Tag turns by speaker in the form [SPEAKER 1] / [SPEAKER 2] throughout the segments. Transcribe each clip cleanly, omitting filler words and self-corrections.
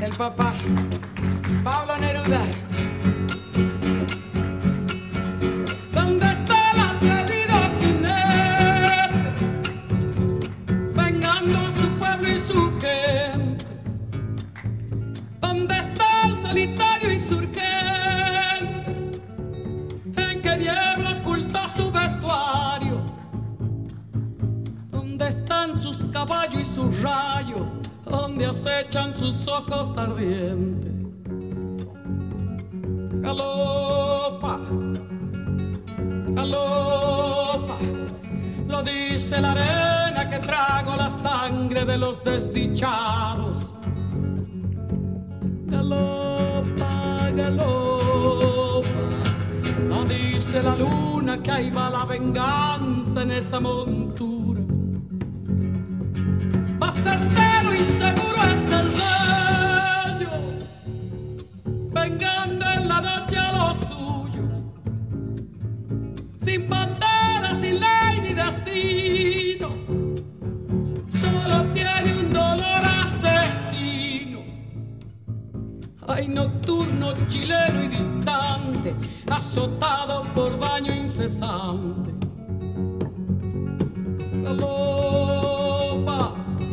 [SPEAKER 1] el papá Pablo Neruda. ¿Dónde está el atrevido jinete, vengando su pueblo y su gente? ¿Dónde está el solitario insurgente, en que niebla oculta su vestuario? ¿Dónde están sus caballos y sus rayos, donde acechan sus ojos ardientes? Galopa, galopa, lo dice la arena que trago la sangre de los desdichados. Galopa, galopa, lo dice la luna que ahí va la venganza en esa montura. Más certero y seguro es el rayo, vengando en la noche a los suyos, sin bandera, sin ley ni destino, solo tiene un dolor asesino. Ay, nocturno, chileno y distante, azotado por daño incesante. Galopa,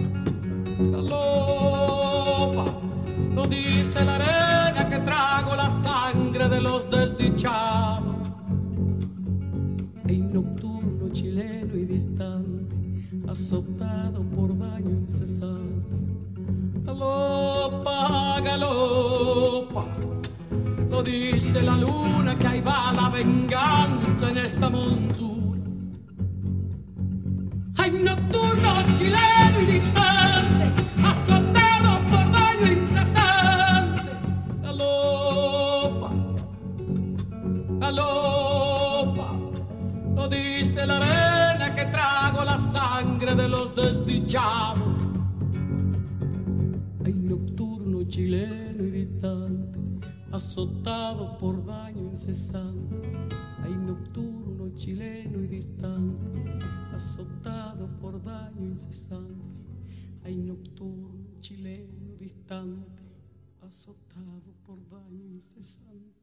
[SPEAKER 1] galopa, lo dice la arena que trago la sangre de los desdichados. Ay, nocturno, chileno y distante, azotado por daño incesante. Galopa, galopa, lo dice la luna que ahí va la venganza en esta montura. Ay, nocturno, chileno y distante, azotado por daño incesante. Galopa, galopa, lo dice la arena que trago la sangre de los desdichados. Ay, nocturno, chileno y distante, azotado por daño incesante. Ay, nocturno, chileno y distante, azotado por daño incesante. Ay, nocturno, chileno, distante, azotado por daño incesante.